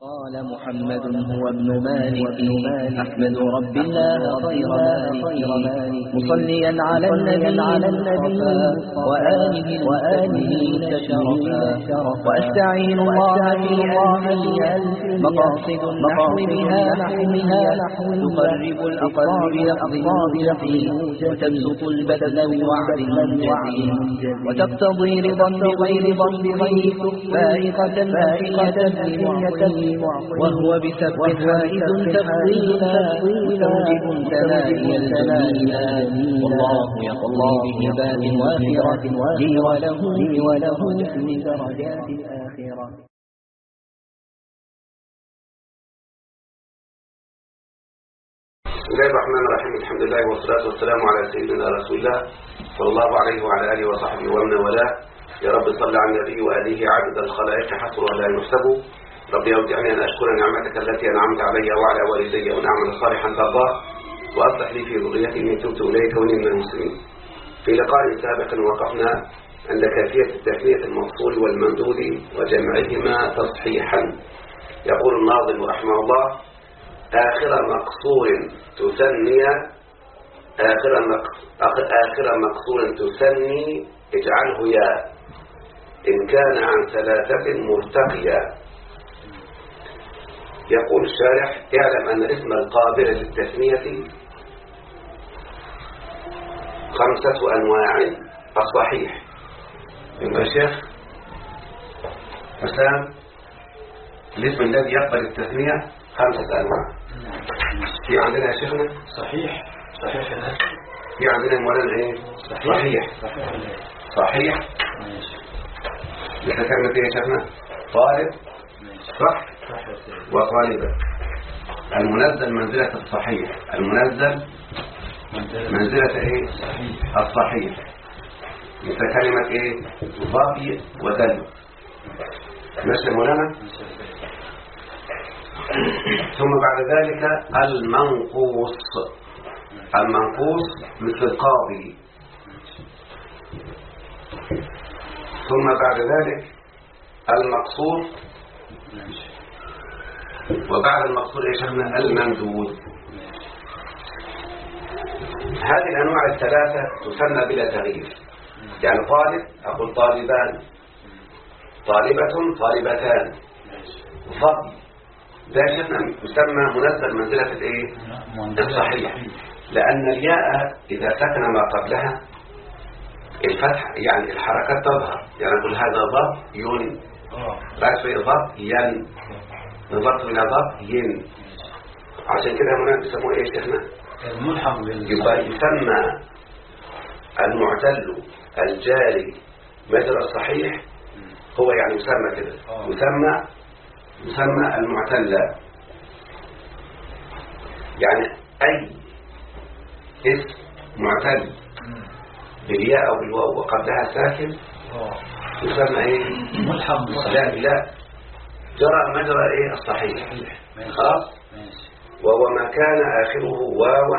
قال محمد هو ابن مالك أحمد رب الله خير مالك مصليا على النبي وآله شرفا وأستعين الله في ألف مقاصد النحو بها تقرب الأقل بلفظ وتبسط البذل بوعد منجز وتقتضي رضا بغير ضمه فائقة وهو بسبب فائد تفضيلا مستوجب ثنائي الجميلا والله يقضي بهبات وافرة لي وله في درجات الآخرة. بسم الله الرحمن الرحيم. الحمد لله والصلاة والسلام على سيدنا رسول الله صلى الله عليه وعلى آله وصحبه ومن والاه. يا رب صل على النبي وآله عدد الخلائق حصر ولا يحسب. ربي أودعني أن أشكر نعمتك التي أنعمت علي وعلى والدي ونعمل صالحا ترضاه وأصلح لي في ذريتي من تبت إليك وني من المسلمين. في لقاء سابق وقفنا عند كيفية التثنية المفصول والممدود وجمعهما تصحيحا. يقول الناظم رحمه الله: آخر مقصور تثني آخر مقصور تثني اجعله يا إن كان عن ثلاثة مرتقيا. يقول الشارح: اعلم أن الاسم القابل للتثنية 5 أنواع. الصحيح يا شيخ حسام، الاسم الذي يقبل التثنية 5 أنواع. في عندنا يا شيخنا صحيح في عندنا مولانا ايه؟ صحيح ذكرنا ايه يا شيخنا؟ طالب صح وطالبة. المنزل منزلة الصحيح، المنزل منزلة ايه؟ الصحيح. مثل كلمة ايه؟ ظبي ودلو. ماشي مولانا. ثم بعد ذلك المنقوص مثل القاضي. ثم بعد ذلك المقصور، وبعد المقصور يشمل الممدود. هذه الأنواع الثلاثة تسمى بلا تغيير. يعني طالب أقول طالبان، طالبة طالبتان. ضبي ده شفنا يسمى منزل منزلة الايه؟ الصحيح، لأن الياء إذا سكن ما قبلها الفتح يعني الحركات تظهر. يعني نقول هذا ضب ين، بعد شوية ضب ين، نظرت إلى ضب ين. عشان كده هنا بيسموه ايه شيخنا؟ الملحق يبقى يسمى المعتل الجاري مجرى الصحيح، هو يعني يسمى كده، يسمى المعتل. يعني أي اسم معتل بالياء أو بالواو وقبلها ساكن يسمى ايه؟ ملحق بالصحيح. لا جرى مجرى ايه؟ الصحيح. خلاص. وهو ما كان آخره واوا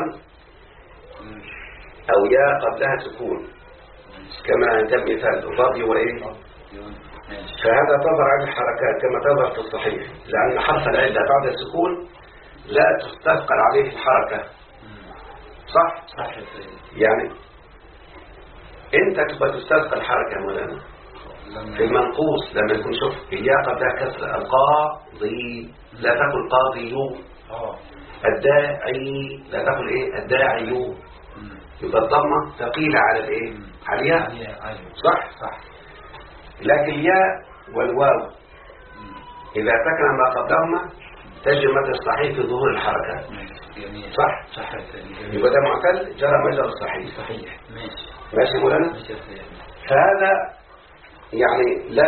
أو ياء قبلها سكون، كما كمثال ضبي وإيه. فهذا تظهر على الحركات كما تظهر في الصحيح، لأن حرف العلة بعد السكون لا تستثقل عليه الحركة. صح؟ يعني أنت تبقى تستثقل الحركة مولانا في المنقوص لما يكون شوف الياء قبلها كسر. القاضي لا تقل قاضيو، الداعي لا تقل ايه؟ الداعي. يبقى الضمه ثقيله على الايه؟ على الياء. صح. لكن الياء والواو اذا سكن ما قبلهما تجد مدى الصحيح في ظهور الحركات. صح. يبقى ده معتل جرى مجرى الصحيح. ماشي مولانا. فهذا يعني لا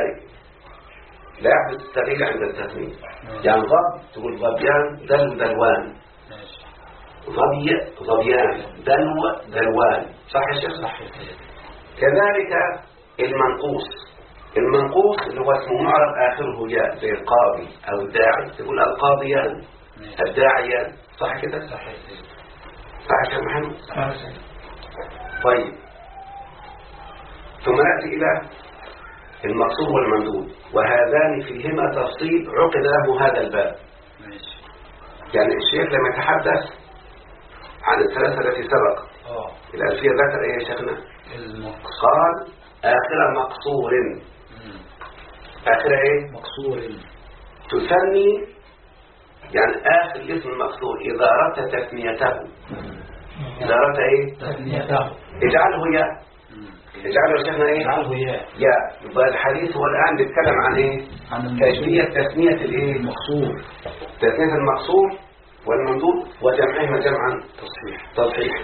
يحدث التغيير عند التثنية. يعني ضب تقول ضبيان، دلوان. ضبيان، دلوان. صح يا شيخ؟ صح. كذلك المنقوص اللي هو اسمه معرب آخره ياء زي القاضي أو الداعي، تقول القاضيان، الداعيان. صح كده؟ صح يا شيخ محمد. طيب ثم نأتي إلى المقصور والممدود، وهذان فيهما تفصيل عقد له هذا الباب. يعني الشيخ لما يتحدث عن الثلاثة التي سبق الألفية ذكر ايه يا شيخنا؟ قال آخر مقصور. آخر ايه؟ مقصور. تسمي يعني آخر اسم المقصور إذا أردت تثنيته. إذا أردت ايه؟ تثنيته اجعله ياء. اجعله يا شيخنا ايه؟ اجعله ياء. يبقى الحديث هو الآن بيتكلم عن ايه؟ عن كيفية تثنية الايه؟ المقصور. تثنية المقصور والممدود وجمعهما جمعا تصحيح.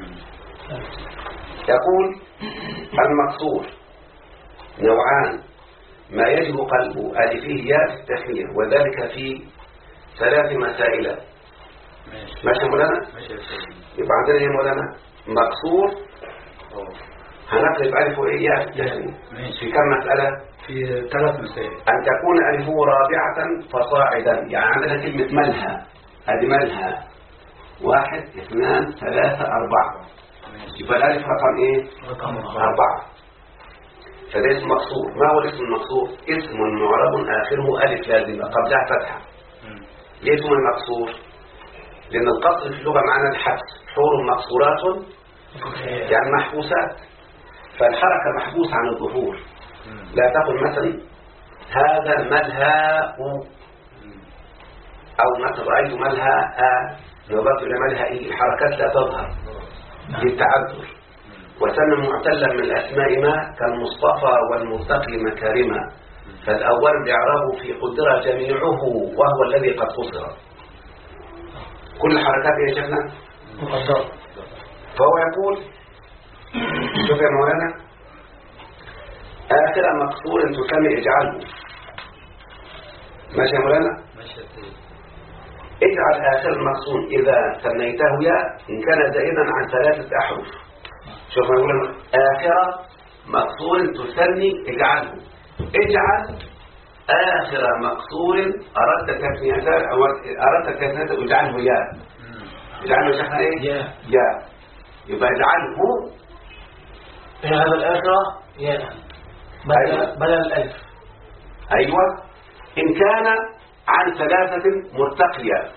يقول المقصور نوعان، ما يجب قلب ألفيه ياء في التثنية، وذلك في 3 مسائل. ماشي يا مولانا؟ يبقى عندنا ايه يا مولانا؟ مقصور هنقلب ألفه ايه ياء في التثنية في كم مسألة؟ في 3 مسائل. أن تكون ألفه رابعة فصاعدا، يعني عندنا كلمة ملها، هذه ملها 1 2 3 4، يبقى الألف رقم ايه؟ رقم 4. فده اسم مقصور. ما هو الاسم المقصور؟ اسم معرب آخره ألف لازمة قبلها فتحة. ليه اسم المقصور؟ لأن القصر في اللغة معنى الحبس، حور مقصورات يعني محبوسات، فالحركة محبوسة عن الظهور. لا تقل مثلا هذا ملهاء، أو مثلا رأيت ملهاء، نظرت إلى ملهاء، الحركات لا تظهر للتعذر. وسمى معتلا من الأسماء ما كالمصطفى والمرتقي مكارما، فالأول بإعرابه في قدرة جميعه وهو الذي قد قصر. كل حركات يا شيخنا مقدرة. فهو يقول شوف يا مولانا، آخر مقصور تسمي اجعله. ماشي يا مولانا؟ اجعل آخر المقصور إذا سميته ياء إن كان زائدا عن 3 أحرف. شوف يا مولانا، آخر مقصور تسمي اجعله. اجعل آخر مقصور أردت تثنيته أو أردت تثنيته اجعله ياء. اجعله شيخنا ايه؟ ياء. يبقى اجعله هذا الآخرة ياء بدل الألف. أيوة إن كان عن 3 مرتقية.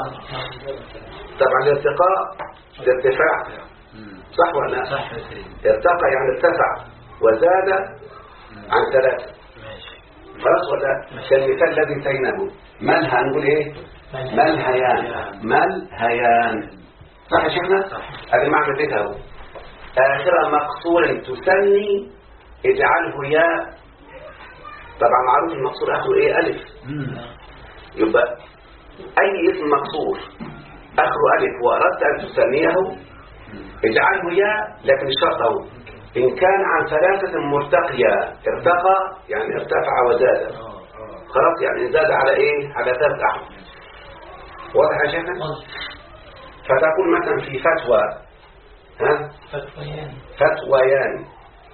طبعا الارتقاء الارتفاع، صح ولا لا؟ صح. ارتقى يعني ارتفع وزاد عن 3. خلاص ولا؟ كالمثال الذي سيناه ملها، نقول ايه؟ ملهيان. ملهيان، صح يا شيخنا؟ هذا معنى ذكره. آخر مقصور تسني اجعله ياء. طبعا معروف المقصور آخره ايه؟ ألف. يبقى أي اسم مقصور آخره ألف وأردت أن تسميه اجعله ياء، لكن شرطه إن كان عن 3 مرتقية. ارتقى يعني ارتفع وزاد، خلاص يعني زاد على ايه؟ على 3 أحرف. واضح يا شيخنا؟ فتقول مثلا في فتوى، فتويان،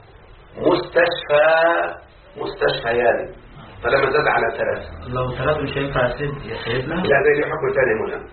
مستشفيان، فلما زاد على 3. لو 3 مش هينفع يا سيدنا؟ لا، ده ليه حكم ثاني يا مولانا.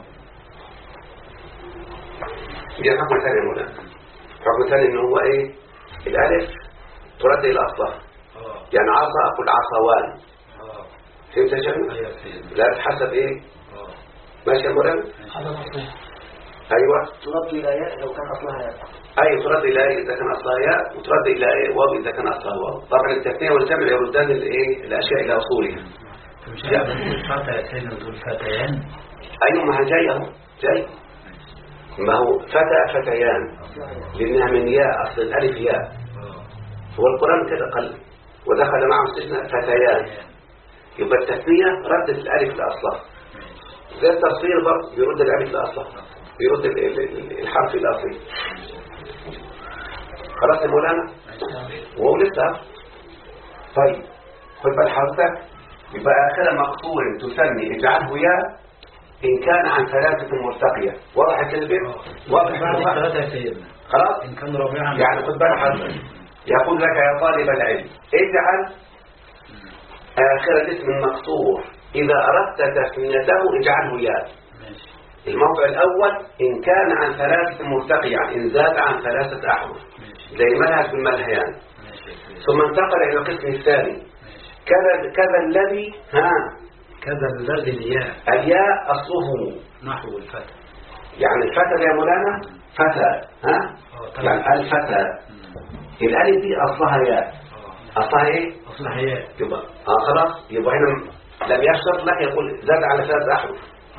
ليه حكم ثاني يا مولانا. حكم ثاني ان هو ايه؟ الالف ترد الى اصلها. يعني عصا اقول عصوان. فهمت يا شيخنا؟ الالف حسب ايه؟ ماشي يا مولانا؟ ايوه ترد الى ياء لو كان اصلها ياء. اي ترد الى ياء اذا كان اصلها ياء، وترد الى واو اذا كان اصلها واو. طبعا التثنيه والجمع يردان الايه؟ الاشياء الى اصولها. مش فتى تقول فتيان. ايوه ما هي جاي اهو جاي. ما هو فتيان لانها من ياء، اصل الالف ياء. هو القران كده قال ودخل معه استثناء فتيان، يبقى التثنيه ردت الالف لاصلها. زي التصغير برضه يرد الالف لاصلها، يرد الحرف الاصلي. خلاص يا مولانا؟ وهو لسه. طيب خد بال حضرتك، يبقى آخر مقصور تسمي اجعله ياء إن كان عن 3 مرتقية. واضح كده البيت؟ واضح 3 يا سيدنا. خلاص؟ إن كان رابعا يعني خد بال حضرتك، يقول لك يا طالب العلم اجعل آخر الاسم المقصور إذا أردت تسميته اجعله ياء. الموضع الأول إن كان عن 3 مرتقية، يعني إن زاد عن 3 أحرف، زي ملهج بالملهيان. ثم انتقل إلى القسم الثاني. كذا الذي كذا الذي الياء أصله نحو الفتى. يعني الفتى يا مولانا فتى يعني الفتى. الألف دي أصلها ياء. أصلها إيه؟ أصلها ياء. يبقى خلاص. يبقى هنا لم يشترط لك يقول زاد على 3 أحرف.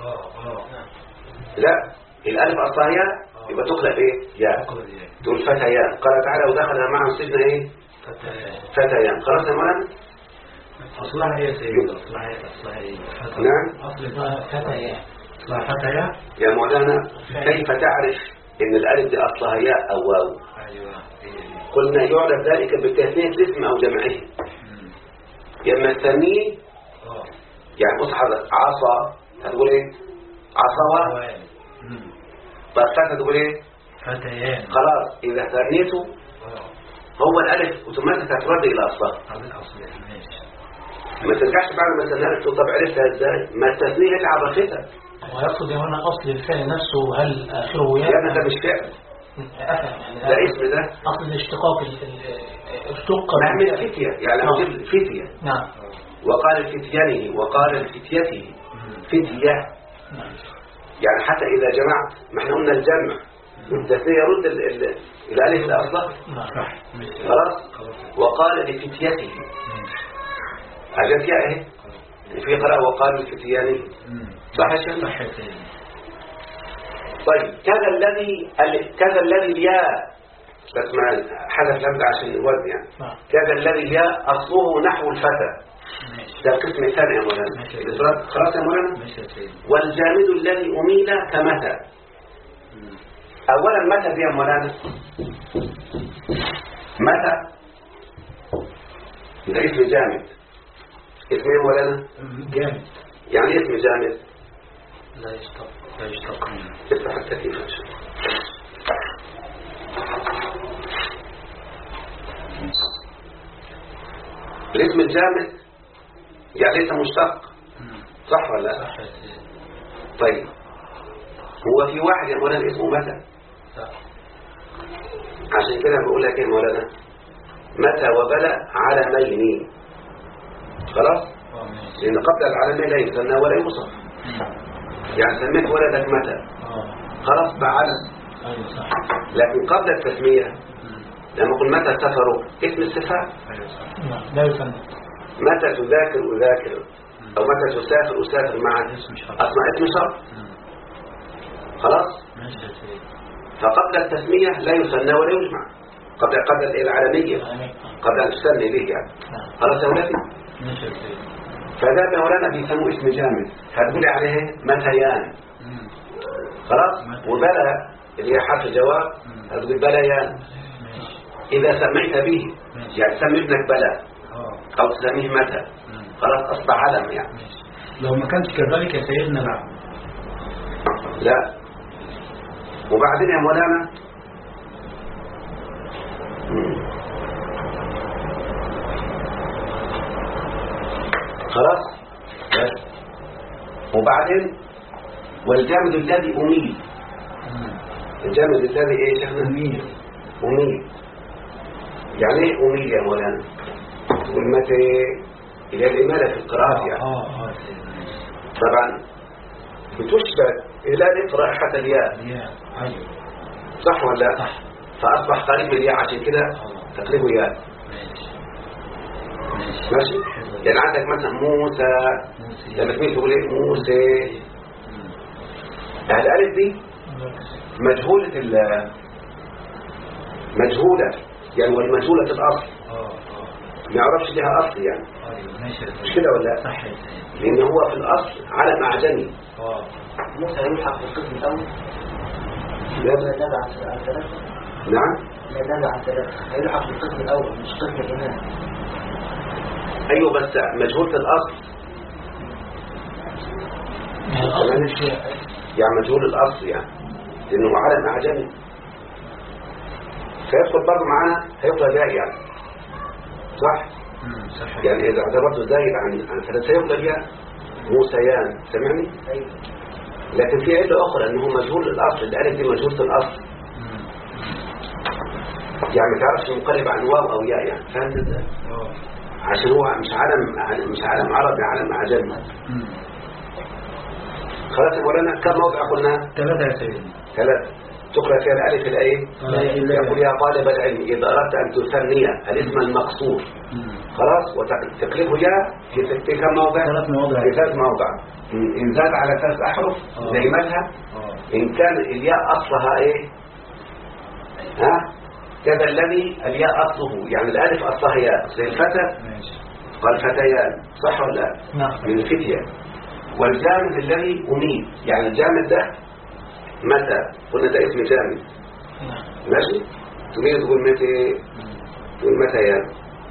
لا، الألف أصلها ياء يبقى تقلب إيه؟ ياء. تقول فتيان. قال تعالى ودخل معه السجن إيه؟ فتيان. خلاص يا مولانا. أصلها هي سيدة. أصلها هي نعم. أصلها فتيان. أصلها فتيان. يا مولانا كيف تعرف إن الألف دي أصلها ياء أو واو؟ قلنا يعرف ذلك بالتثنية الاسم أو جمعه. يما الثاني يعني بص حضرتك عصا هتقول إيه؟ عصوا. طيب فتى تقول إيه؟ فتيان. خلاص إذا ثنيته هو الألف اوتوماتيك هترد إلى أصلها. ما ترجعش بعد ما تنهرت. طب عرفتها إزاي؟ ما التثنية اللي عرفتها. ويقصد هنا أصل الفعل نفسه هل آخره ياء؟ يعني ده مش فعل. ده اسم ده. أصل الاشتقاق اشتق من الفتية يعني مثل فتية. نعم. وقال فتيانه وقال لفتيته فتية. يعني حتى إذا جمعت ما احنا قلنا الجمع والتثنية يرد الألف إلى أصلها. خلاص. وقال لفتيته أجت ياء اهي. في قراءة وقال لفتيانه. صح يا شيخ؟ صح. طيب كذا الذي الياء بس ما حذف لمزة عشان الوزن يعني. كذا الذي الياء أصله نحو الفتى. ده القسم الثاني يا مولانا. خلاص يا مولانا. والجامد الذي أميل كمتى. أولا متى دي يا مولانا؟ متى ده اسم جامد. اسم ايه يا مولانا؟ جامد. يعني اسم جامد لا يشتق منه. افتح التكييف ان شاء الله. الاسم الجامد يعني ليس مشتق. صح ولا لا؟ صح. طيب هو في واحد يا مولانا اسمه متى. عشان كده بقول لك يا مولانا متى وبلى علمين. خلاص. لأن قبل العلمين لا يثنى ولا يوصف. يعني سميت ولدك متى خلاص بقى علم. لكن قبل التسمية لما قل متى سفروا اسم الصفة لا يثنى. متى تذاكر أذاكر أو متى تسافر أسافر معك أصنع اسم شرط. خلاص. فقبل التسمية لا يثنى ولا يجمع. قبل العالمية قبل أن تسمي به يعني. خلاص يا ولدي. فده مولانا بيسموه اسم جامد. هتقولي عليه متيان. خلاص. وبلا اللي هي حرف الجواب هتقول بليان. إذا سميت به يعني سمي ابنك بلا أو تسميه متى خلاص أصبح علم يعني. لو ما كانش كذلك يا سيدنا لا. وبعدين يا مولانا خلاص. وبعدين والجامد الذي أميل. الجامد الذي ايه يا شيخنا؟ أميل. يعني ايه أميل يا مولانا؟ والمتى إلى الإمالة في القراءة يعني. طبعا بتشبه إلى رائحة الياء. صح ولا لا؟ فأصبح قريب من الياء عشان كده تقريبه ياء. ماشي. يعني عندك مثلا موسى لما تميل تقول ايه موسى. الألف دي مجهولة يعني والمجهولة الأصل ما يعرفش لها أصل يعني. مش كده ولا لا؟ لأن هو في الأصل علم أعجمي. موسى يلحق في القسم الأول. لا على 3. نعم. لا على 3 هيلحق في القسم الأول مش قسم الإمام. أيوه بس مجهولة الأصل يعني مجهول الأصل يعني لأنه علم أعجمي فيدخل برضه معانا هيفضل ياء يعني. صح؟ يعني إذا اعتبرته زايد عن 3 هيفضل ياء موسيان. سمعني؟ لكن في علة أخرى أنه مجهول الأصل. الألف دي مجهولة الأصل. يعني ما تعرفش منقلب عن واو او ياء يعني، فهمت ازاي؟ عشان هو مش عالم عربي، عالم عجمي. خلاص يا مولانا، كم موضع قلنا؟ 3 يا سيدي. 3 تقرأ فيها الألف الأيه؟ يقول يا طالب العلم إذا أردت أن تثني الاسم المقصور خلاص وتقلبه يا في كم موضع؟ 3 مواضع. في 3 مواضع. إن زاد على 3 أحرف زي مذهب. إن كان الياء أصلها إيه؟ ها؟ كذا الذي الياء أصله يعني الألف أصلها ياء زي الفتى قال فتيان، صح ولا لا؟ نعم. من الفتية. والجامد الذي أميت، يعني الجامد ده متى قلنا ده اسم جامد. ماشي؟ تريد تقول متى؟ تقول متى يعني.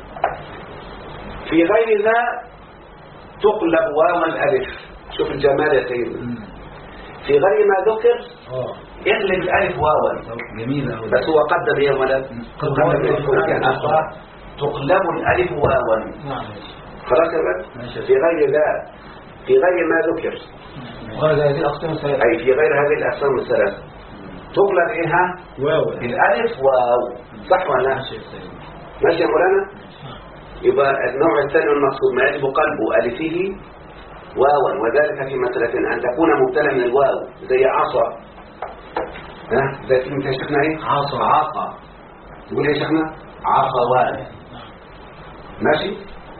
في غير ذا تقلب واو الألف. شوف الجمال يا سيدنا. في غير ما ذكر اقلب الألف واوا. جميل أوي. بس هو قدم يا ولد، قدم يعني أصلا تقلب الألف واوا. خلاص يا ولد؟ في غير ذا، في غير ما ذكر، غير هذه الأقسام الثلاثة، أي في غير هذه الأقسام الثلاثة تقلب إيها واو الألف واو، صح ولا لا؟ ماشي يا مولانا؟ يبقى النوع الثاني المقصود ما يجب قلب ألفه واوا، وذلك في مسألة أن تكون مبتلى من الواو زي عصا. ها زي كلمة يا شيخنا إيه؟ عصا. تقول يا شيخنا عصوان. ماشي؟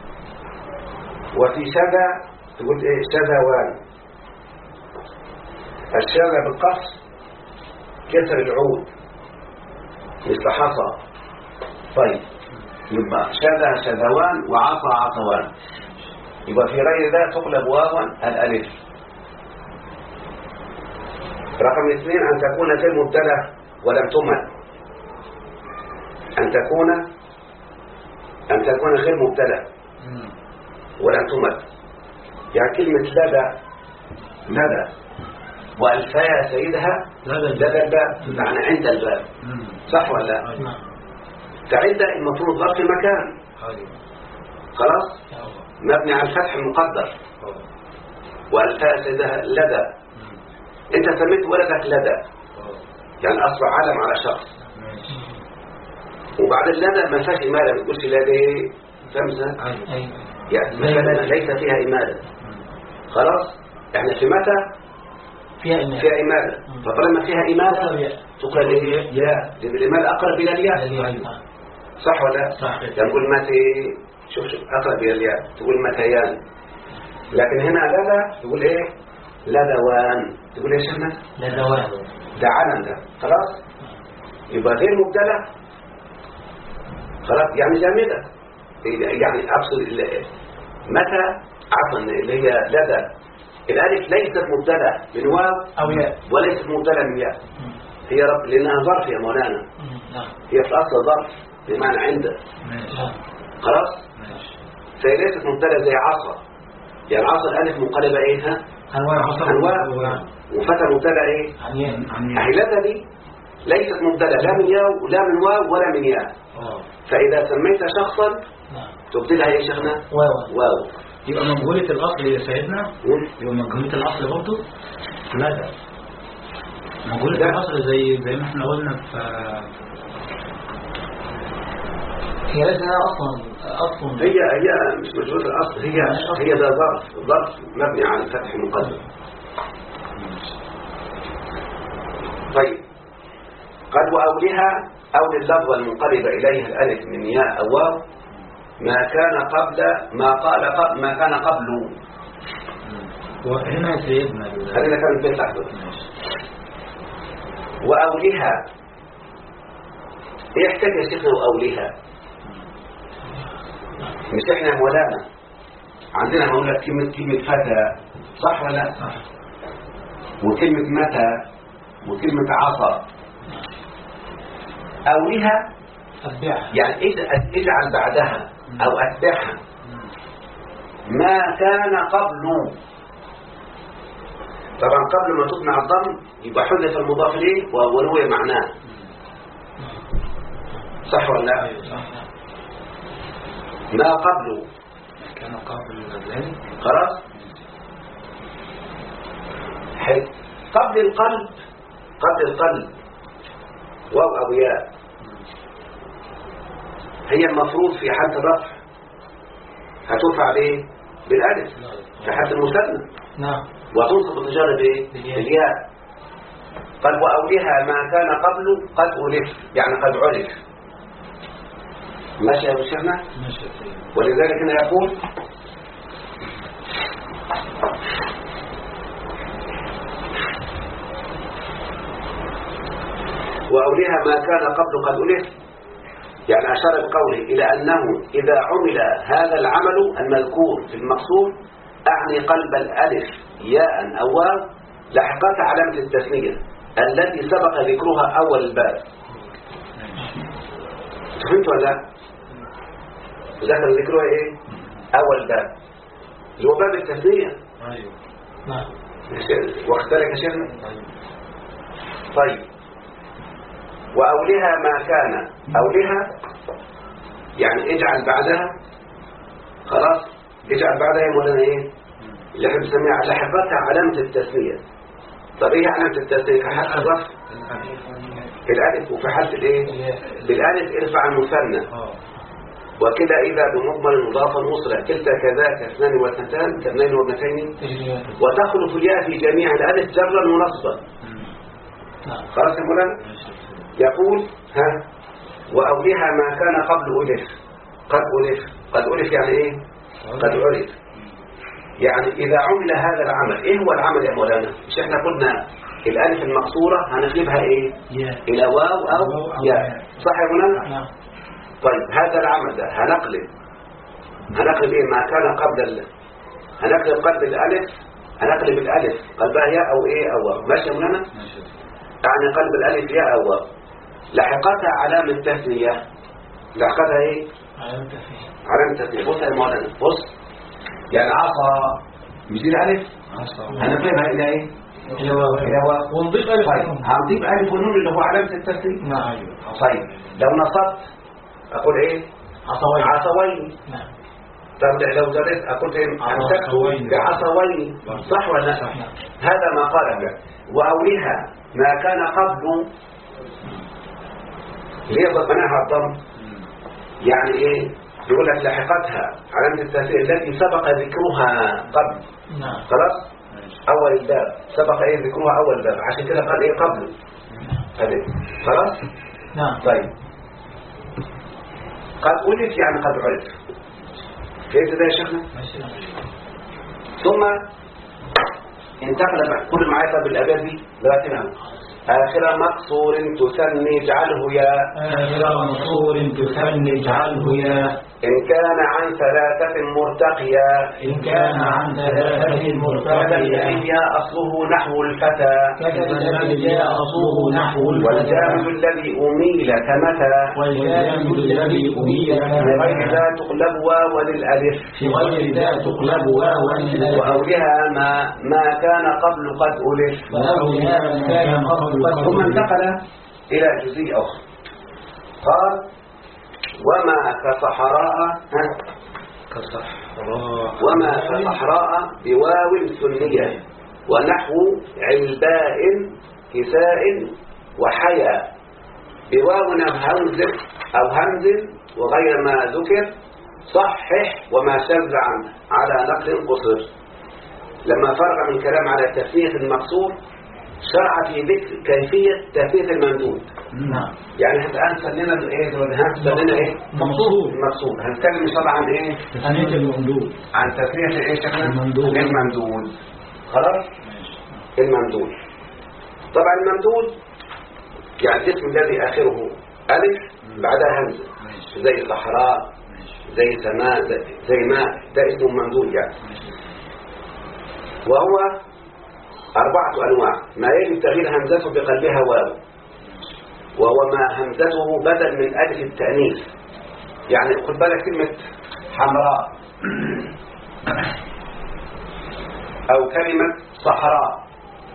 وفي شذا تقول إيه؟ شذوان. الشذا بالقصر كسر العود مثل حصى. طيب يبقى شذا شذوان وعصى عصوان. يبقى في غير ذا تقلب واوا الألف. رقم 2 أن تكون غير مبتلى ولم تمل. أن تكون غير مبتلى ولم تمل. يعني كلمة لدى وألفايا سيدها لدى الباب، معنى عند الباب، صح ولا لا؟ فعند المفروض ظرف مكان خلاص مبني على الفتح المقدر. وألفايا سيدها لدى، انت سميت ولدك لدى يعني أصبح علم على شخص. وبعد اللدى ما فيهاش إمالة، ما تقولش لدى فهمت؟ يعني ليس فيها إمالة. خلاص احنا في متى فيها إمالة، فطالما فيها إمالة تقول إيه؟ يا، لأن الإمالة أقرب إلى الياء، صح ولا؟ صح. يعني نقول متى، شوف أقرب إلى الياء، تقول متيان. لكن هنا لدى تقول إيه؟ لدوان. تقول إيه شمس؟ لدوان. ده علم ده، خلاص. يبقى غير مبتلى خلاص يعني جامدة. يعني أقصد متى عفوا اللي هي لدى الألف ليست مبتلى من واو أو ياء، وليست مبتلى من ياء. هي رب لأنها ظرف يا مولانا. هي في الأصل ظرف بمعنى عنده. خلاص. فهي ليست مبتلى زي عصا. يعني عصا الألف منقلبة إيه ها؟ أنواع. وفتى مبتلى إيه؟ أهي لدى دي ليست مبتلى لا من ياء ولا من واو ولا من ياء. فإذا سميت شخصا تبدلها يا شيخنا واو. يبقى مجهولة الأصل يا سيدنا، يبقى مجهولة الأصل برضو لا ده مجهولة الأصل زي ما احنا قلنا في هي ليس أصلا هي مش مجهولة الأصل، هي ده ظرف مبني على الفتح المقدر. طيب قد وأولها أول اللفظة المنقلبة إليها الألف من ياء أو واو ما كان قبل وهنا سيدنا هذا كان في لحظة. وأولها إيه يحتاج يا شيخنا وأولها؟ مش إحنا مولانا عندنا هقول لك كلمة فتى، صح ولا لا؟ صح. وكلمة متى وكلمة عصا. أولها يعني اجعل بعدها أو أتبعها ما كان قبل. طبعا قبل ما تطمع الضم يبقى حذف المضاف إليه ونوي معناه، صح ولا لا؟ ما قبل كان قبل ذلك خلاص. قبل القلب واو أو ياء هي المفروض في حالة الرفع هترفع بايه؟ بالالف في حالة المثنى. نعم. وتنصب التجارة بايه؟ بالياء. قال وأولها ما كان قبله قد ألف، يعني قد عرف. ماشي يا شيخنا؟ ماشي. ولذلك هنا يقول وأولها ما كان قبل قد ألف، يعني أشار بقوله إلى أنه إذا عمل هذا العمل المذكور في المقصور أعني قلب الألف ياء أو واو لحقت علامة التثنية التي سبق ذكرها أول الباب. فهمت ولا لا؟ ذكر ذكرها إيه؟ أول الباب اللي هو باب التثنية. ايوه. نعم. واختلك يا شيخنا؟ طيب وأولها ما كان أولها يعني اجعل بعدها، خلاص اجعل بعدها يا مولانا ايه اللي احنا بنسميها لحقتها علامة التثنية. طب ايه علامة التثنية؟ في حالة الرفع الالف، وفي حالة الايه بالالف ارفع المثنى، وكده إذا بمضمر مضافا مصرع كلتا كذاك اثنان واثنتان كاثنين وابنتين، وتخلف الياء في جميع الالف جرا ونصبا. خلاص يا مولانا؟ يقول ها وأولها ما كان قبل ألف قد ألف. قد ألف يعني إيه؟ قد عرف. يعني إذا عمل هذا العمل إيه هو العمل يا مولانا؟ مش إحنا قلنا الألف المقصورة هنقلبها إيه؟ إلى واو أو ياء، صح يا مولانا؟ طيب هذا العمل ده هنقلب إيه ما كان قبل هنقلب قلب الألف، هنقلب الألف قلبها ياء أو إيه أو واو. ماشي يا مولانا؟ يعني قلب الألف ياء أو واو لحقتها علامة تثنية. لحقتها ايه؟ علامة تثنية. بص يا مولانا بص، يعني عصا مش دي الألف هنقلبها إلى ايه؟ إلى واو ونضيف ألف. طيب هنضيف ألف ونون اللي هو علامة التثنية. نعم. طيب لو نصبت أقول ايه؟ عصوين. نعم. طب لو زادت أقول ايه؟ أمسكت بعصوين، صح ولا لا؟ هذا ما قال به. وأولها ما كان قبل ليه ضمناها الضم؟ يعني ايه؟ يقول لك لحقتها علامة التأثير التي سبق ذكرها قبل. نعم. خلاص؟ أول الباب سبق ايه ذكرها أول الباب، عشان كده قال ايه قبله. خلاص؟ نعم. طيب قد ألف يعني قد عرف. فهمت ده يا شيخنا؟ ثم انتقل كل معايا بالأبيات دي لغاية آخر مقصور تثني اجعله يا آخر مقصور تثني اجعله يا إن كان عن ثلاثة مرتقيا إن كان عن ثلاثة مرتقيا كذا أصله نحو الفتى كذا أصله نحو والجامد الذي أميل كمتى والجامد الذي أميل غير ذا تقلب واو للألف في غير ذا تقلب واو للألف وأولها ما كان قبل قد ألف وأولها ما كان قبل قد ثم انتقل إلى جزئية أخرى قال وما كصحراء بواو ثنية ونحو علباء كساء وحياء بواو أو همز وغير ما ذكر صحح وما شذ عنه على نقل قصر. لما فرغ من كلام على تثنية المقصور شرع في ذكر كيفية تثنية الممدود. نعم. يعني الآن سننا ايه سننا ايه المقصود. هنتكلم ان شاء الله عن ايه تثنية الممدود، عن تثنية ايه شكلا الممدود. خلاص الممدود. طبعا الممدود يعني الاسم الذي آخره ألف بعدها همزة زي صحراء زي سماء زي ماء، ده اسمه ممدود يعني. وهو 4 أنواع. ما يجب تغيير همزته بقلبها واو، وهو ما همزته بدل من ألف التأنيث. يعني خد بالك كلمة حمراء أو كلمة صحراء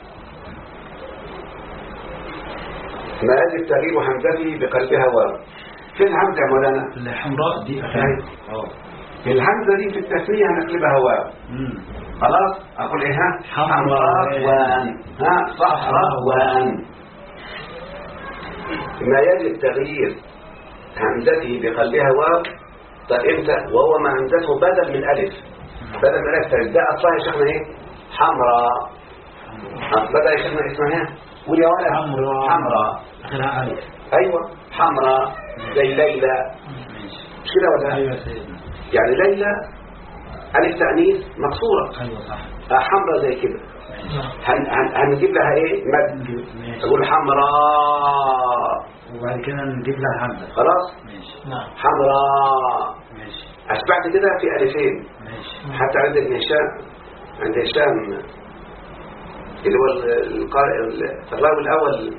ما يجب تغيير همزته بقلبها واو. في الهمزة يا مولانا الحمراء دي في الهمزة دي في التثنية هنقلبها واو. خلاص أقول إيه ها حمراء وان ها صحراء وان. ما يجب تغيير همزته بقلبها واو. طب امتى؟ وهو ما همزته بدل من ألف، بدل من ألف. ده أصلها يا شيخنا إيه؟ حمراء. بدأ يا شيخنا اسمها إيه؟ قول يا ولد. حمراء. آخرها ألف. أيوة حمراء زي ليلى. مش كده ولا؟ أيوة سيدنا. يعني ليلى ألف تأنيث مكسورة. أيوة صح. حمراء زي كده. هنجيب لها ايه؟ مد. اقول حمراء وبعد كده نجيب لها همزة. خلاص. ماشي. نعم. حمراء. ماشي. أشبعت كده في ألفين. ماشي. حتى عند ابن هشام، عند هشام اللي هو الراوي الأول.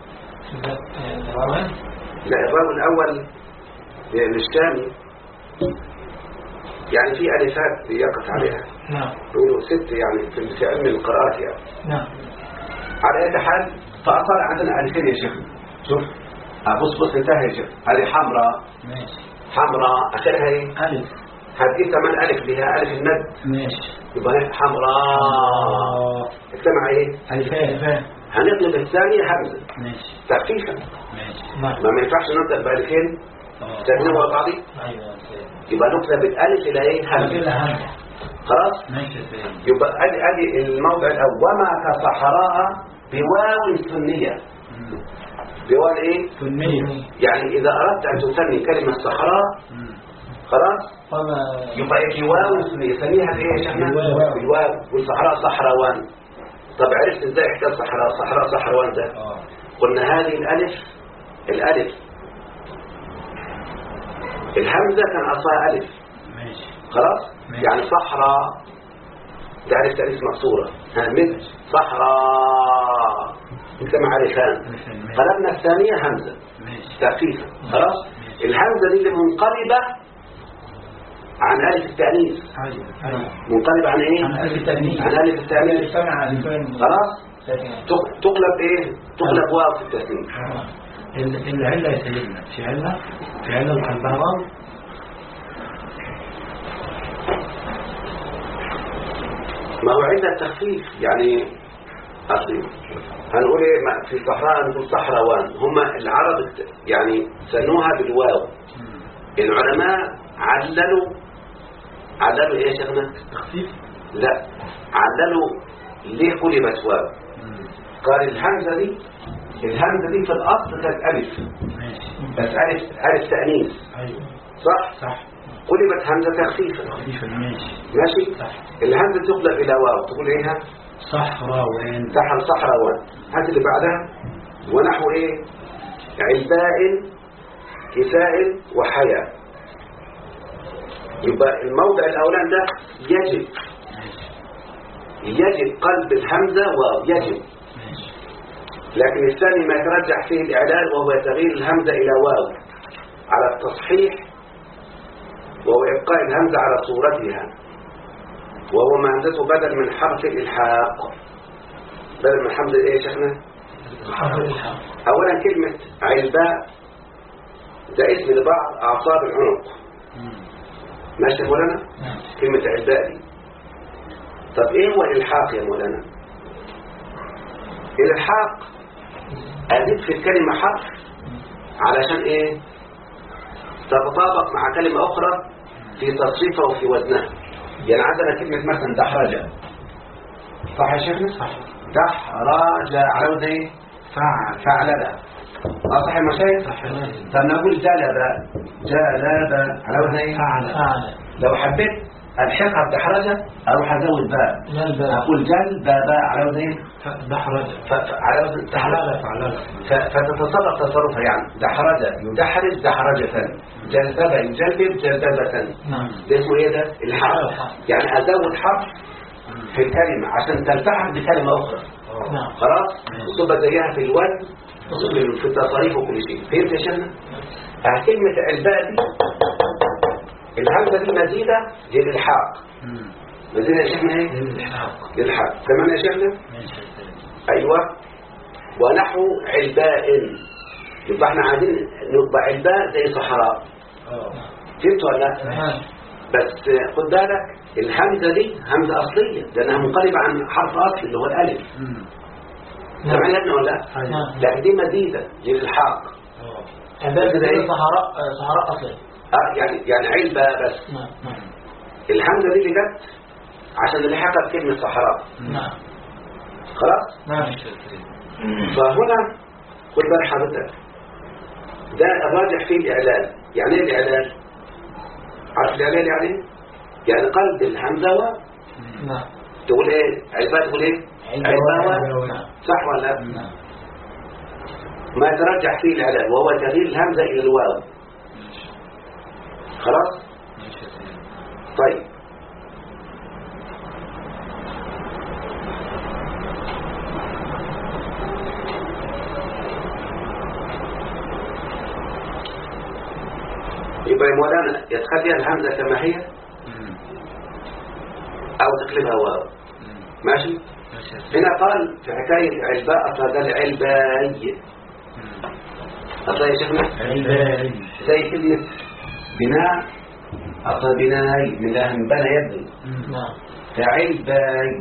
لا الراوي الأول للشامي يعني في ألفات يقف عليها. نعم. يقولوا 6 يعني في علم القراءات يعني. نعم. على أي حال فأصار عندنا ألفين يا شيخ. شوف بص انتهى يا شيخ. هذه حمراء. ماشي. حمراء آخرها ايه؟ ألف. هتجيب كمان ألف لها ألف المد. ماشي. يبقى هي حمراء. اجتمع ايه؟ ألفين. هنطلب الثانية همزة. ماشي. تخفيفا. ماشي. ما ينفعش نبدأ بألفين تانيين ورا بعض. أيوة. يبقى نكتب الألف إلى ايه؟ همزة. خلاص؟ ماشي سيدنا. يبقى ادي الموضع الأول. وما كصحراء بواو ثنية. بواو ايه؟ ثنية. يعني إذا أردت أن تثني كلمة صحراء خلاص يبقى يجي واو ثنيها بايه يا شيخنا؟ بالواو. والصحراء صحراوان. طب عرفت ازاي حكايه صحراء صحراوان ده؟ قلنا هذه الألف الهمزة كان أصلها ألف. ماشي. خلاص. ماشي. يعني صحراء ده ألف تأليف مقصورة. مثل صحراء اجتمع ألفان. قلبنا الثانية همزة تخفيفا. خلاص. الهمزة دي اللي منقلبة عن ألف التأنيث. منقلبة عن ايه؟ عن ألف التأنيث. عن ألف التأنيث. خلاص. تقلب ايه؟ تقلب واو في التثنية. العلة يا سيدنا في علة وقلبها واو. ما هو عندنا التخفيف يعني أصلي هنقول ايه في صحراء نقول صحراوان. هم العرب يعني سنوها بالواو. العلماء عللوا ايه يا شيخنا؟ تخفيف. لا عللوا ليه قلبت واو. قال الهمزة دي في الأصل كانت ألف. بس ألف تأنيث. أيوة. صح؟ قلبت همزة تخفيفا. ماشي؟ صح. الهمزة تقلب إلى واو تقول إيها؟ صحراوان. صحراوان. هذه اللي بعدها ونحو إيه؟ علباء كساء وحياء. يبقى الموضع الأولان ده يجب قلب الهمزة واو يجب. لكن الثاني ما يترجح فيه الإعلال وهو تغيير الهمزة إلى واو على التصحيح وهو إبقاء الهمزة على صورتها وهو ما همزته بدل من حرف الإلحاق. بدل من حمزة إيه يا شيخنا؟ أولا كلمة علباء ده اسم لبعض أعصاب العنق. ماشي يا مولانا؟ كلمة علباء دي. طب إيه هو الإلحاق يا مولانا؟ الإلحاق أزيد في الكلمة حرف علشان إيه؟ تتطابق مع كلمة أخرى في تصريفها وفي وزنها. يعني عندنا كلمة مثلا دحرجة. صح يا شيخنا؟ صح. دحرجة على وزن إيه؟ فعللة. صح يا مشايخ؟ صح. طب نقول جلب على وزن إيه؟ فعلة. لو حبيت الحقها بدحرجة أروح أزود باء أقول جلب على وزن إيه؟ دحرجة. على وزن فعللة. فتتصرف تصرفها يعني دحرجة يدحرج دحرجة، جلبة يجلب جلبة. ده اسمه ايه ده؟ الحرف. يعني ازود حرف في الكلمة عشان تلتحق بكلمة اخرى. خلاص. وصبت زيها في الوزن في التصاريف وكل شيء. فهمت يا شيخنا؟ كلمة الباء دي الهمزة دي مزيدة للإلحاق. مزيدة يا شيخنا ايه؟ للإلحاق. تمام يا شيخنا؟ ايوه. ونحو علباء. يبقى احنا عايزين نبقى علباء زي صحراء. فهمت ولا لا؟ بس خد بالك الهمزه دي همزه اصليه لانها منقلبه عن حرف اصلي اللي هو الالف. تمام يا ابني ولا لا؟ لكن دي مزيده للالحاق. كده ايه صحراء اصلا. يعني علبة بس. نعم. الهمزة دي اللي جت عشان اللي حقت كلمة صحراء. نعم. خلاص. نعم. فهنا خد بال حضرتك، ده الراجح فيه الإعلان. يعني ايه الإعلان؟ عارف الإعلان يعني قلب الهمزة و نعم. تقول ايه؟ علبة تقول ايه؟ علبة. نعم. صح ولا لا؟ نعم. ما يترجح فيه الإعلان وهو تغيير الهمزة إلى الواو. خلاص؟ طيب يبقى يا مولانا يتخلي الهمزة كما هي أو تقلبها واو. ماشي؟ هنا قال في حكاية العلباء أصلا ده العلباي. أصلا يا شيخنا زي كلمة بناء، أصلا بناي من لهم بنى يبني. فعلباي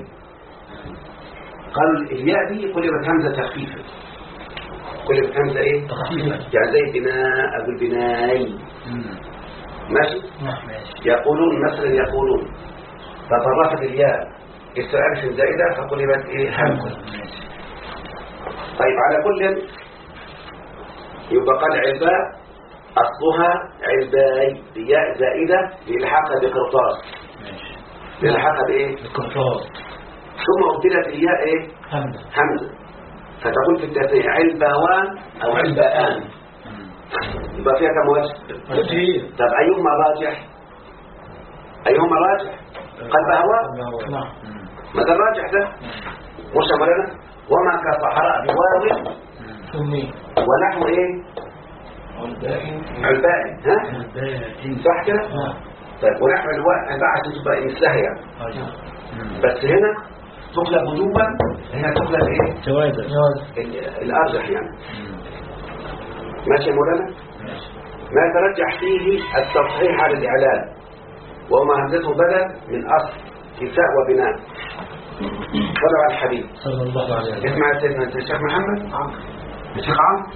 قال الياء دي قلبت همزة تخفيفة. قلبت همزة ايه؟ تخفيفة. يعني زي بناء أبو البناي. ماشي؟ يقولون مثلا يقولون تطرفت الياء استعارة زائدة فقلبت ايه؟ همزة. طيب على كل يبقى قال علباء أصلها علباي بياء زائدة للحاقها بقرطاس. للحاقها بإيه؟ بقرطاس. ثم أبدلت الياء إيه؟ همزة. فتقول في التثنية علباوان أو علباءان. يبقى فيها كم وجه؟ طب أيهما راجح؟ أيهما راجح؟ قلبها واو. نعم. ماذا الراجح ده؟ مش أمرنا وما كصحراء بواو ونحو إيه؟ علباء. ها؟ صح كده؟ طيب ونحو الباء عشان تبقى مثلها يعني. بس هنا تقلب وجوبا، هنا تقلب ايه؟ جوازا. الارجح يعني. ماشي يا مولانا؟ ما يترجح فيه التصحيح على الاعلان وما همزته بدل من اصل كساء وبناء. صلوا على الحبيب صلى الله عليه وسلم. اسمع سيدنا الشيخ محمد الشيخ عمرو.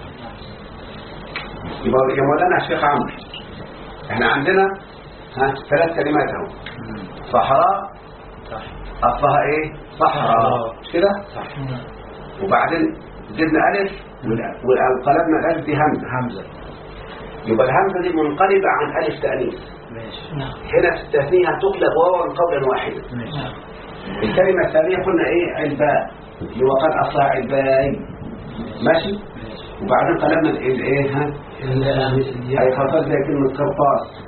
يبقى يا مولانا الشيخ عمرو احنا عندنا 3 كلمات اهو. صحراء اصلها ايه؟ صحراء مش كده؟ صح. وبعدين زدنا الف وقلبنا الالف دي همزه. يبقى الهمزه دي منقلبه عن الف تانيث. ماشي. هنا في التثنيه تقلب واوا قولا واحدا. ماشي. الكلمه الثانيه قلنا ايه؟ علباء اللي هو قال اصلها علباي. ماشي. وبعدين قلبنا الايه ها اي خطر زي كلمه قرطاس.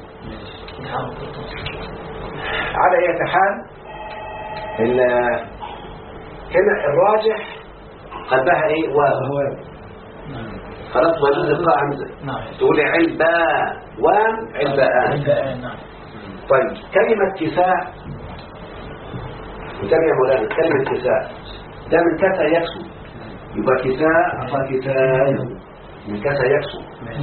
على اي حال هنا الراجح قلبها ايه؟ واو. خلاص وجود القاء همزه. تقول علباء وان علباءان. طيب كلمه كساء يا مولانا كلمه كساء ده من كسا يكسو. يبقى كساء أصلا كساء من كسا يكسو.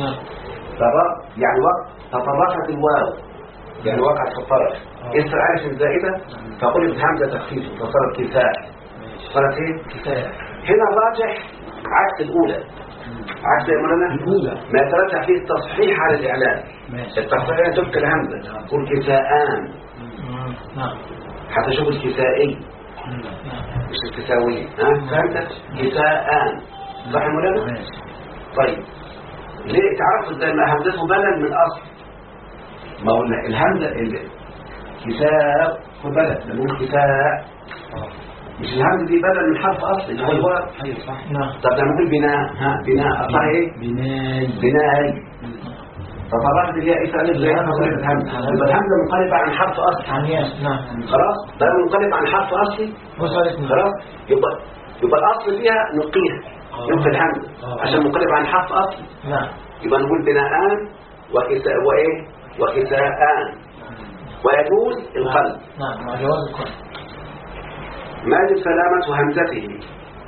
يعني وقت تطرفت الواو يعني وقعت في الطرف استعارة الزائدة فقلت همزة تخفيف فصارت كساء. صارت ايه؟ كساء. هنا الراجح عكس الأولى. عكس يا مولانا الأولى ما يترجح فيه التصحيح على الإعلان. التصحيح يعني تبقى الهمزة تقول كساءان. حتى شوف الكسائي مش الكساوي. فهمت؟ كساءان. صح يا مولانا؟ طيب ليه تعرفوا ازاي ما همزته بدل من اصل؟ ما قلنا الهمزه كساء خد بالك نقول كساء مش الهمزه دي بدل من حرف اصل اللي هو الواو. ايوه صح. طب لما نقول بناء بناء اصلها ايه؟ بناي. فطرحت الياء الف زي الهمزه. يبقى الهمزه منقلبه عن حرف اصل. خلاص ده منقلب عن حرف اصلي. خلاص يبقى الاصل فيها نلقيها ينقل الهمزه عشان منقلب عن حرف اصلي. يبقى نقول بناءان وكساء وايه وكساءان ويجوز القلب. جواز القلب. ما يجب سلامة همزته.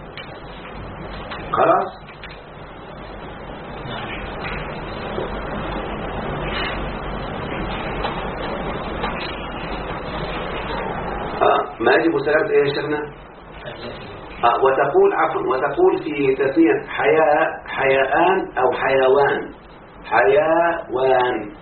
خلاص ما يجب سلامة ايه يا شيخنا؟ وتقول عفوا وتقول في تثنية حياء حياءان او حيوان. حيوان.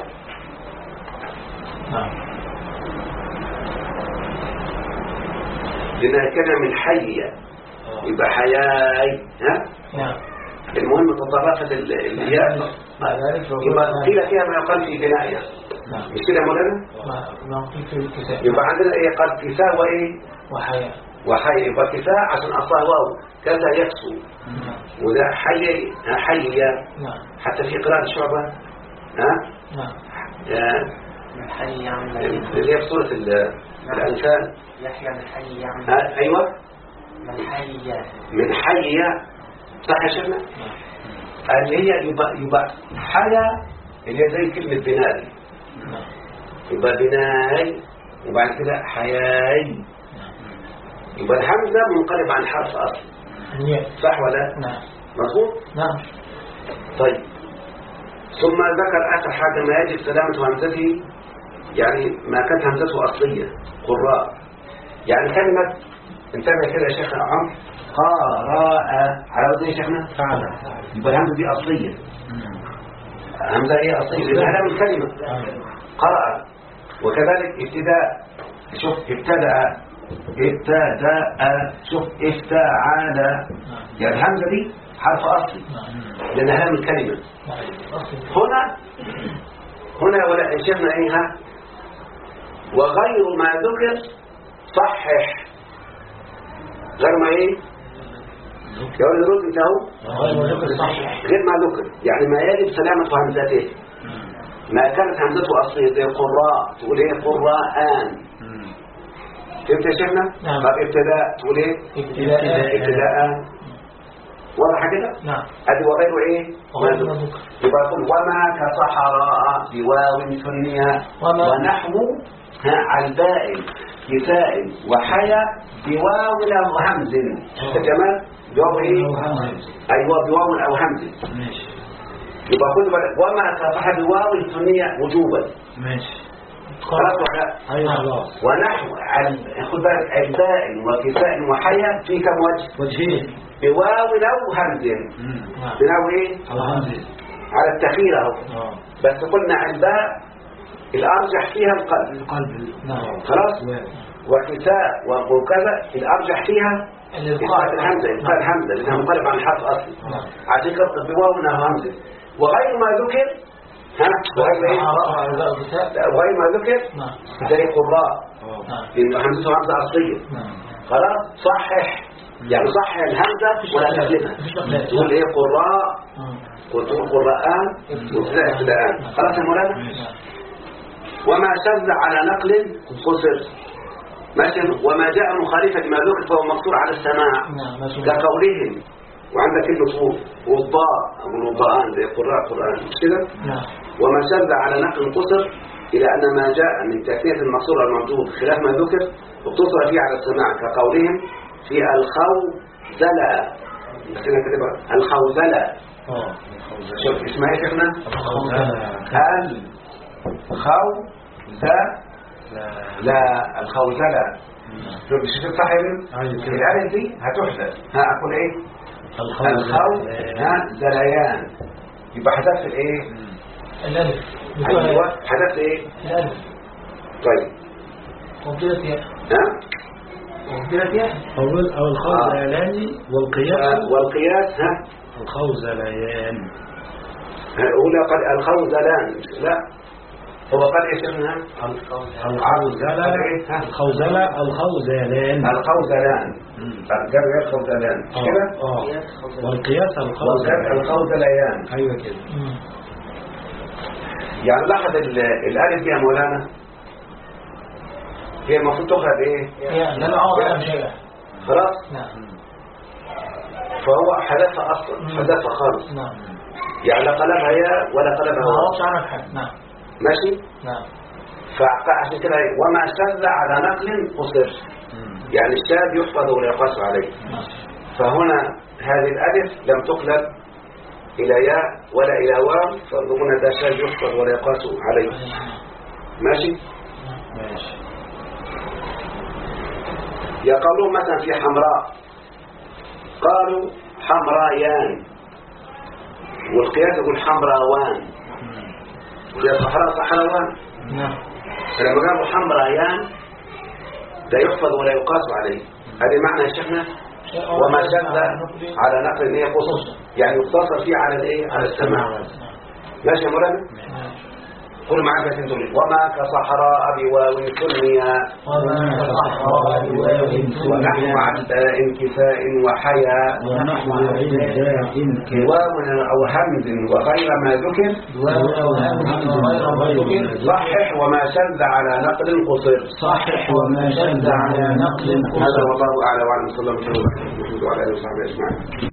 لأنها كلمة من حية يبقى حياي. المهم تطرفت الياء يبقى قيل فيها ما يقال في بنائها. مش كده يا مولانا؟ يبقى عندنا ايه؟ قال كساء وايه؟ وحي. يبقى كساء عشان اصلها واو كذا يكسو، وده حي. حتى في قراءة شعبة من حي يعمل اللي هي في سورة الأنفال. يحيى من حي يعمل. أيوة من حي. صح يا شيخنا؟ اللي هي يبقى حيا اللي هي زي كلمة بناء. يبقى بناي وبعد كده حياي. يبقى الحمزة منقلب عن حرف أصل. صح ولا؟ نعم. مظبوط؟ نعم. طيب ثم ذكر آخر حاجة ما يجب سلامة همزته، يعني ما كانت همزته أصلية قراء. يعني كلمة انتبه كده يا شيخ عمرو، قراء على وزن يا شيخنا فعلا، يبقى الهمزة دي أصلية. همزة هي أصلية لأنها من كلمة قرأ. وكذلك ابتداء، شوف ابتدأ شوف افتعال، يعني الهمزة دي حرف أصلي لأنها من كلمة. هنا ولا شفنا ايه؟ وغير ما ذكر صحح. غير ما ايه؟ يقول الرد انت اهو غير ما ذكر، يعني ما يجب سلامة همزته. ما كانت همزته أصلية زي قراء تقول ايه؟ قراءان. فهمت يا شيخنا؟ نعم. طب ابتداء تقول ايه؟ ابتداء. واضح كده؟ نعم. ادي وغيره ايه؟ ما ذكر. يبقى يقول وما كصحراء بواو ثنية ونحو علباء كساء وحيا بواو أو همز. كمان بواو ايه؟ ايوه بواو أو همز. ماشي. يبقى خد بالك وما كصح بواو ثنية وجوبا. ماشي. خلاص ولا؟ ايوه خلاص. ونحو خد بالك علباء وكساء وحيا في كم وجه؟ وجهين. بواو أو همز. بواو ايه؟ أو همز. على التخير اهو. بس قلنا علباء الأرجح فيها القلب. نعم. خلاص. وكساء وكذا الأرجح فيها إسقاط الهمزة. إسقاط الهمزة لأنها منقلب عن الحرف أصلي. عشان كده بواو أو همزة. وغير ما ذكر وغير ما ذكر زي قراء لأنه همزته همزة أصلية. خلاص صحح، يعني صحح الهمزة ولا تقلبها. تقول ايه؟ قراء وتقول قراءان وتلاقي ابتداءان. خلاص يا مولانا. وما شذ على نقل قصر مثلا وما جاء مخالفا لما ذكر فهو مقصور على السماع كقولهم. وعندك كلمة وضاء أو الوضاءان زي قرآن مش كده؟ وما شذ على نقل قصر إلى أن ما جاء من تأثير المقصور الموجود خلاف ما ذكر اقتصر فيه على السماع كقولهم في الخوزلة. نسينا كده الخوزلة. شوف اسمها ايه شيخنا؟ الخوزلة. شوف مش صح يا ابني؟ الألف دي هتحذف. أقول ايه؟ الخوزليان. يبقى حذفت الايه؟ الألف. ايوه حذفت ايه؟ الألف. طيب وبدلت ياء. وبدلت ياء. أو الخوزليان والقياس الخوزليان. الأولى قد الخوزلان. لا هو قد ايش منها؟ الخوزلان. جاب الخوزلان كده. والقياس الخوزليان. ايوه كده. يعني لاحظ الالف دي يا مولانا هي المفروض تخرج ايه؟ لا عوض شيء. خلاص. نعم. فهو حذفها اصلا حذفها خالص. نعم. يعني لا قلبها يا ولا قلبها هو. عنك حد. نعم. ماشي. نعم. فعشان كده وما شذ على نقل قصر، يعني الشاذ يحفظ ولا يقاس عليه. فهنا هذه الالف لم تقلب الى ياء ولا الى واو، فهنا ده شاذ يحفظ ولا يقاس عليه. ماشي. يقولون مثلا في حمراء قالوا حمرايان. والقياس يقول حمراوان، وهي صحراء صحراوان. فلما قالوا حمرايان ده يحفظ ولا يقاس عليه. هذه معنى يا شيخنا. وما شذ على نقل ايه قصص، يعني يقتصر فيه على الايه، على السماع. ماشي يا مولانا. قل معاك يا سيدي. وما كصحراء بواو سميا، ونحو عداء كفاء وحيا، واو او همز وغير ما ذكر، صحح وما شذ على نقل قصر. هذا والله اعلم وعلم. صلى الله عليه وسلم وعلى اله وصحبه اجمعين.